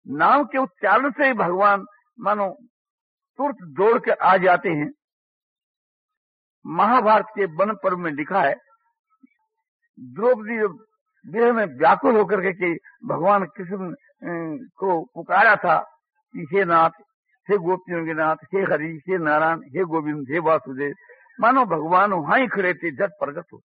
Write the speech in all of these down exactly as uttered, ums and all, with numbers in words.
नाम के उच्चारण से ही भगवान मानो तुरंत दौड़ कर आ जाते हैं। महाभारत के वन पर्व में लिखा है, द्रौपदी देह में व्याकुल होकर के कि भगवान कृष्ण को पुकारा था कि हे नाथ, हे गोपियों के नाथ, हे हरि, हे नारायण, हे गोविंद, हे वासुदेव। मानो भगवान वहां ही खड़े थे, झट प्रकट हो।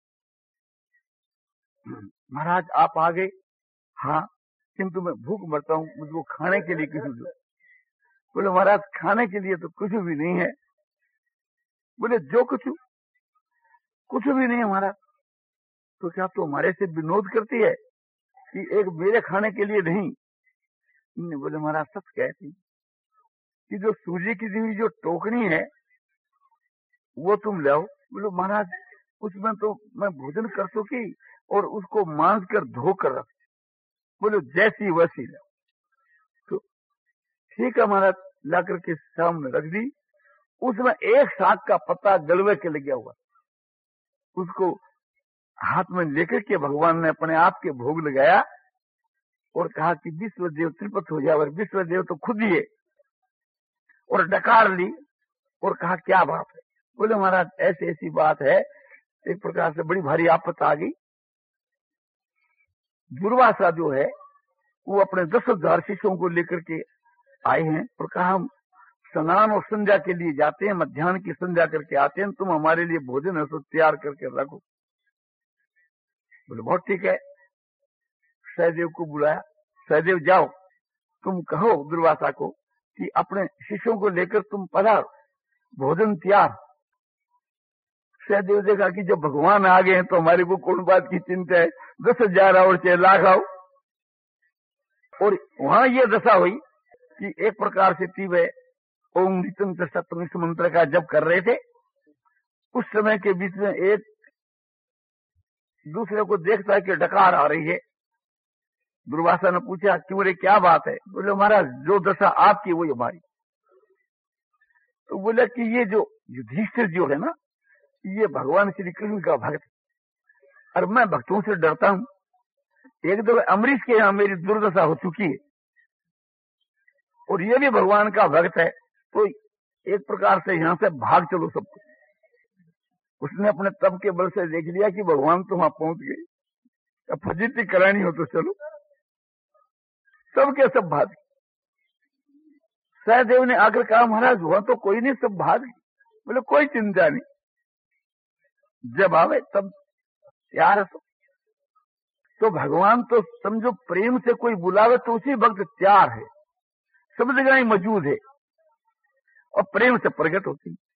महाराज आप आ गए? हाँ, किंतु मैं भूख मरता हूँ, मुझको खाने के लिए कुछ दो। बोले महाराज खाने के लिए तो कुछ भी नहीं है। बोले जो कुछ कुछ भी नहीं है महाराज। तो क्या तो हमारे से विनोद करती है कि एक मेरे खाने के लिए नहीं? बोले महाराज सच कहती कि जो सूजी की दी हुई जो टोकनी है वो तुम लाओ। बोलो महाराज उसमें तो मैं भोजन कर चुकी और उसको मांझ कर धो कर रख। बोलो जैसी वैसी लाओ। तो ठीक है महाराज, ला करके सामने रख दी। उसमें एक साग का पत्ता गलवे के लग गया हुआ, उसको हाथ में लेकर के भगवान ने अपने आप के भोग लगाया और कहा कि विश्व देव त्रिपत हो जाए। और विश्व देव तो खुद ही है, और डकार ली और कहा क्या बात है? बोले महाराज ऐसी ऐसी बात है, एक प्रकार से बड़ी भारी आपत आ गई। दुर्वासा जो है वो अपने दस हजार शिष्यों को लेकर के आए हैं और कहा हम स्नान और संध्या के लिए जाते हैं, मध्याह्न की संध्या करके आते हैं, तुम हमारे लिए भोजन है तो तैयार करके रखो। बोले बहुत ठीक है। सहदेव को बुलाया, सहदेव जाओ तुम कहो दुर्वासा को कि अपने शिष्यों को लेकर तुम पधारो, भोजन तैयार। सहदेव देखा कि जब भगवान आ गए हैं तो हमारे को कौन बात की चिंता है, दस हजार और चाहे लाख आओ। और वहां ये दशा हुई कि एक प्रकार से तीवे ओम नित्यम सप्तम इस मंत्र का जप कर रहे थे। उस समय के बीच में एक दूसरे को देखता है कि डकार आ रही है। दुर्वासा ने पूछा क्यों रे क्या बात है? बोले महाराज जो दशा आपकी वही हमारी। तो बोले कि ये जो युधिष्ठिर जो है ना, ये भगवान श्री कृष्ण का भक्त, और मैं भक्तों से डरता हूं। एक दो अमरीश के यहाँ मेरी दुर्दशा हो चुकी है और ये भी भगवान का भक्त है, तो एक प्रकार से यहाँ से भाग चलो सबको। उसने अपने तप के बल से देख लिया कि भगवान तो वहां पहुंच गए, अब फजीती करानी हो तो चलो। सबके सब भाग। सहदेव ने आकर कहा महाराज वहां तो कोई नहीं, सब भाग। बोले कोई चिंता नहीं, जब आवे तब तैयार है। तो भगवान तो समझो प्रेम से कोई बुलावे तो उसी वक्त तैयार है, सब जगह ही मौजूद है और प्रेम से प्रकट होती है।